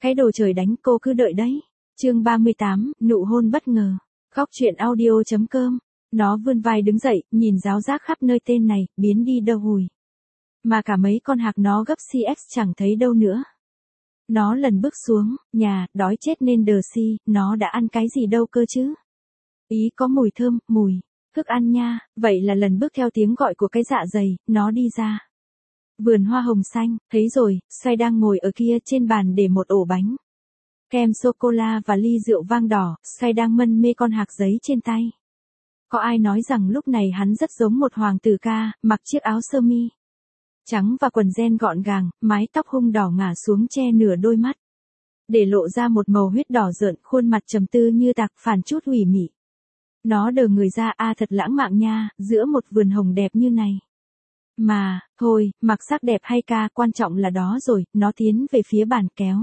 Cái đồ trời đánh, cô cứ đợi đấy. Chương 38, nụ hôn bất ngờ. Góc truyện audio.com. Nó vươn vai đứng dậy, nhìn ráo rác khắp nơi tên này, biến đi đâu hùi. Mà cả mấy con hạc nó gấp CX chẳng thấy đâu nữa. Nó lần bước xuống, nhà, đói chết nên đờ si, nó đã ăn cái gì đâu cơ chứ. Ý có mùi thơm, mùi, thức ăn nha, vậy là lần bước theo tiếng gọi của cái dạ dày, nó đi ra. Vườn hoa hồng xanh, thấy rồi, xoay đang ngồi ở kia trên bàn để một ổ bánh. Kem sô-cô-la và ly rượu vang đỏ, xoay đang mân mê con hạc giấy trên tay. Có ai nói rằng lúc này hắn rất giống một hoàng tử ca, mặc chiếc áo sơ mi trắng và quần jean gọn gàng, mái tóc hung đỏ ngả xuống che nửa đôi mắt. Để lộ ra một màu huyết đỏ rợn, khuôn mặt trầm tư như tạc phản chút ủy mị. Nó đờ người ra thật lãng mạn nha, giữa một vườn hồng đẹp như này. Mà, thôi, mặc sắc đẹp hay ca, quan trọng là đó rồi, nó tiến về phía bàn kéo.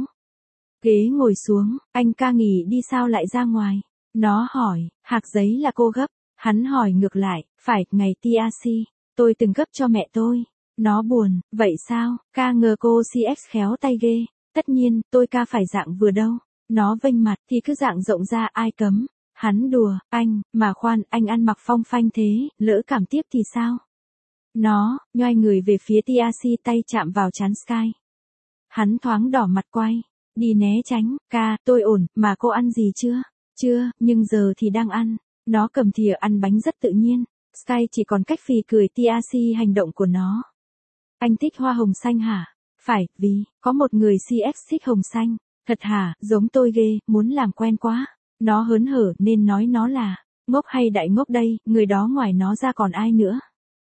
Ghế ngồi xuống, anh ca nghỉ đi sao lại ra ngoài? Nó hỏi, hạc giấy là cô gấp. Hắn hỏi ngược lại, phải, ngày TRC, tôi từng gấp cho mẹ tôi. Nó buồn, vậy sao, ca ngờ cô CX khéo tay ghê. Tất nhiên, tôi ca phải dạng vừa đâu. Nó vênh mặt thì cứ dạng rộng ra ai cấm. Hắn đùa, anh, mà khoan, anh ăn mặc phong phanh thế, lỡ cảm tiếp thì sao? Nó, nhoai người về phía TRC tay chạm vào trán Sky. Hắn thoáng đỏ mặt quay. Đi né tránh, ca, tôi ổn, mà cô ăn gì chưa? Chưa, nhưng giờ thì đang ăn. Nó cầm thìa ăn bánh rất tự nhiên. Sky chỉ còn cách phì cười TRC hành động của nó. Anh thích hoa hồng xanh hả? Phải, vì, có một người CX thích hồng xanh. Thật hả, giống tôi ghê, muốn làm quen quá. Nó hớn hở nên nói nó là, ngốc hay đại ngốc đây, người đó ngoài nó ra còn ai nữa?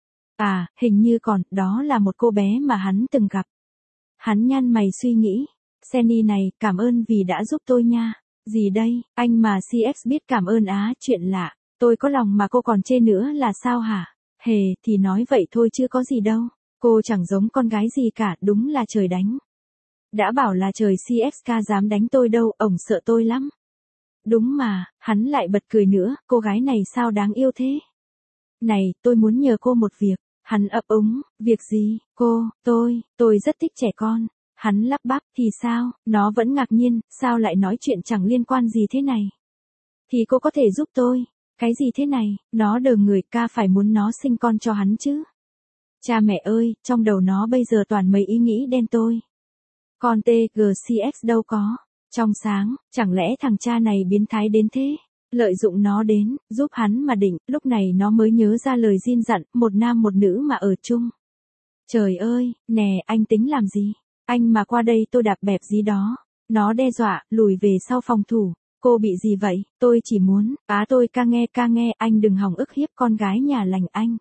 À, hình như còn, đó là một cô bé mà hắn từng gặp. Hắn nhăn mày suy nghĩ. Sandy này, cảm ơn vì đã giúp tôi nha. Gì đây, anh mà CX biết cảm ơn á, chuyện lạ. Tôi có lòng mà cô còn chê nữa là sao hả? Hề, thì nói vậy thôi chứ có gì đâu. Cô chẳng giống con gái gì cả, đúng là trời đánh. Đã bảo là trời CXK dám đánh tôi đâu, ổng sợ tôi lắm. Đúng mà, hắn lại bật cười nữa, cô gái này sao đáng yêu thế? Này, tôi muốn nhờ cô một việc. Hắn ấp úng, việc gì, cô, tôi rất thích trẻ con. Hắn lắp bắp, thì sao, nó vẫn ngạc nhiên, sao lại nói chuyện chẳng liên quan gì thế này? Thì cô có thể giúp tôi. Cái gì thế này, nó đờ người, ca phải muốn nó sinh con cho hắn chứ. Cha mẹ ơi, trong đầu nó bây giờ toàn mấy ý nghĩ đen tôi. Con TGCX đâu có. Trong sáng, chẳng lẽ thằng cha này biến thái đến thế? Lợi dụng nó đến, giúp hắn mà định, lúc này nó mới nhớ ra lời Jin dặn, một nam một nữ mà ở chung. Trời ơi, nè, anh tính làm gì? Anh mà qua đây tôi đạp bẹp gì đó. Nó đe dọa, lùi về sau phòng thủ. Cô bị gì vậy? Tôi chỉ muốn, tôi ca nghe, anh đừng hòng ức hiếp con gái nhà lành anh.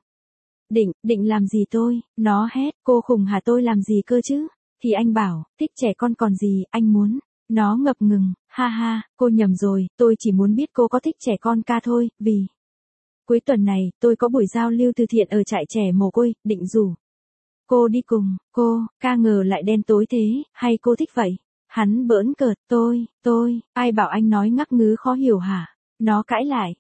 Định làm gì tôi? Nó hét, cô khùng hả, tôi làm gì cơ chứ? Thì anh bảo, thích trẻ con còn gì, anh muốn. Nó ngập ngừng, ha ha, cô nhầm rồi, tôi chỉ muốn biết cô có thích trẻ con ca thôi, vì cuối tuần này, tôi có buổi giao lưu từ thiện ở trại trẻ mồ côi, định rủ cô đi cùng. Cô, ca ngờ lại đen tối thế, hay cô thích vậy? Hắn bỡn cợt, tôi, ai bảo anh nói ngắc ngứ khó hiểu hả? Nó cãi lại,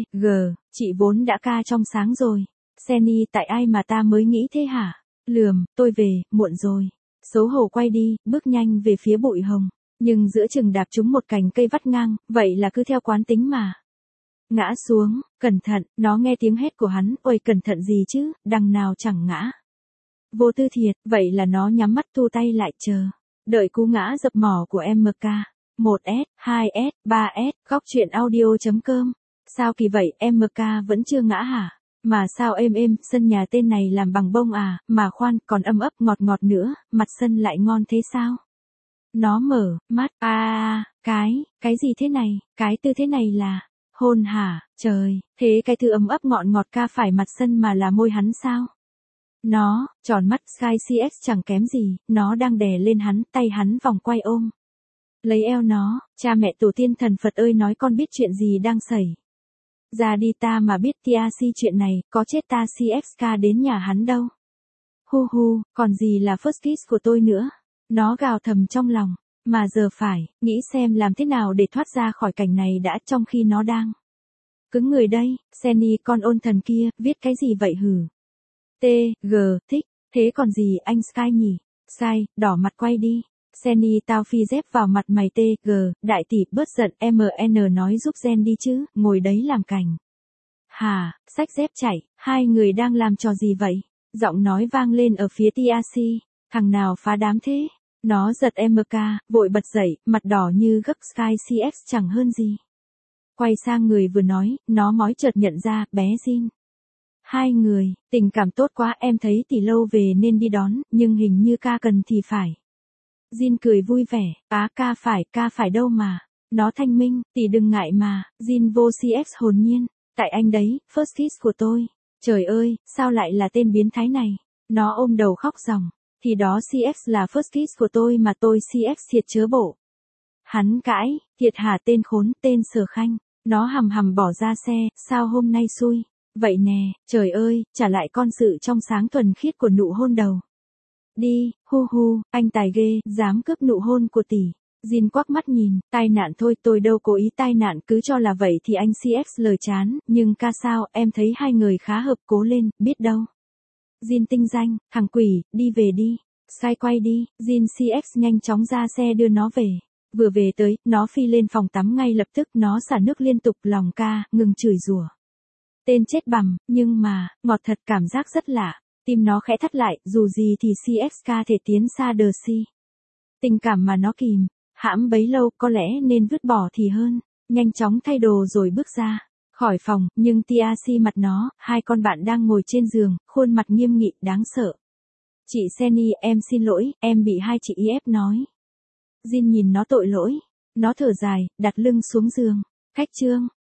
chị vốn đã ca trong sáng rồi. Senny, tại ai mà ta mới nghĩ thế hả? Lườm, tôi về, muộn rồi. Xấu hổ quay đi, bước nhanh về phía bụi hồng. Nhưng giữa chừng đạp trúng một cành cây vắt ngang, vậy là cứ theo quán tính mà. Ngã xuống, cẩn thận, nó nghe tiếng hét của hắn, ôi cẩn thận gì chứ, đằng nào chẳng ngã. Vô tư thiệt, vậy là nó nhắm mắt thu tay lại chờ. Đợi cú ngã dập mỏ của MK. 1S, 2S, 3S, góc truyện audio.com. Sao kỳ vậy, MK vẫn chưa ngã hả? Mà sao êm, sân nhà tên này làm bằng bông à, mà khoan, còn ấp ngọt nữa, mặt sân lại ngon thế sao? Nó mở mắt, cái gì thế này, cái tư thế này là, hôn hả, trời, thế cái thứ ấp ngọt ca phải mặt sân mà là môi hắn sao? Nó, tròn mắt, Sky CX chẳng kém gì, nó đang đè lên hắn, tay hắn vòng quay ôm. Lấy eo nó, cha mẹ tổ tiên thần Phật ơi nói con biết chuyện gì đang xảy ra đi, ta mà biết TRC chuyện này, có chết ta CXK đến nhà hắn đâu. Hu, còn gì là first kiss của tôi nữa. Nó gào thầm trong lòng, mà giờ phải, nghĩ xem làm thế nào để thoát ra khỏi cảnh này đã, trong khi nó đang cứng người đây. Senny, con ôn thần kia, viết cái gì vậy hử? Thích, thế còn gì anh Sky nhỉ? Sky, đỏ mặt quay đi. Senny tao phi dép vào mặt mày tê, đại tỷ bớt giận, MN nói giúp Gen đi chứ, ngồi đấy làm cành. Hà, xách dép chạy, hai người đang làm trò gì vậy? Giọng nói vang lên ở phía TRC, thằng nào phá đám thế? Nó giật MK, vội bật dậy, mặt đỏ như gấc Sky CX chẳng hơn gì. Quay sang người vừa nói, nó mói chợt nhận ra, bé Jin. Hai người, tình cảm tốt quá, em thấy tỷ lâu về nên đi đón, nhưng hình như ca cần thì phải. Jin cười vui vẻ, ca phải đâu mà. Nó thanh minh, tỷ đừng ngại mà, Jin vô CX hồn nhiên. Tại anh đấy, first kiss của tôi. Trời ơi, sao lại là tên biến thái này? Nó ôm đầu khóc ròng. Thì đó CX là first kiss của tôi mà tôi CX thiệt chớ bộ. Hắn cãi, thiệt hả tên khốn, tên Sở Khanh. Nó hầm hầm bỏ ra xe, sao hôm nay xui. Vậy nè, trời ơi, trả lại con sự trong sáng thuần khiết của nụ hôn đầu. Đi, hu, anh tài ghê, dám cướp nụ hôn của tỷ. Jin quắc mắt nhìn, tai nạn thôi, tôi đâu cố ý tai nạn, cứ cho là vậy thì anh CX lời chán, nhưng ca sao, em thấy hai người khá hợp, cố lên, biết đâu. Jin tinh danh, thằng quỷ, đi về đi. Sai quay đi, Jin CX nhanh chóng ra xe đưa nó về. Vừa về tới, nó phi lên phòng tắm ngay lập tức, nó xả nước liên tục, lòng ca, ngừng chửi rủa. Tên chết bằm, nhưng mà, ngọt thật, cảm giác rất lạ. Tim nó khẽ thắt lại, dù gì thì CXK thể tiến xa đờ si. Tình cảm mà nó kìm, hãm bấy lâu, có lẽ nên vứt bỏ thì hơn. Nhanh chóng thay đồ rồi bước ra khỏi phòng, nhưng TRC mặt nó, hai con bạn đang ngồi trên giường, khuôn mặt nghiêm nghị, đáng sợ. Chị Senny, em xin lỗi, em bị hai chị ép nói. Jin nhìn nó tội lỗi. Nó thở dài, đặt lưng xuống giường. Khách trương.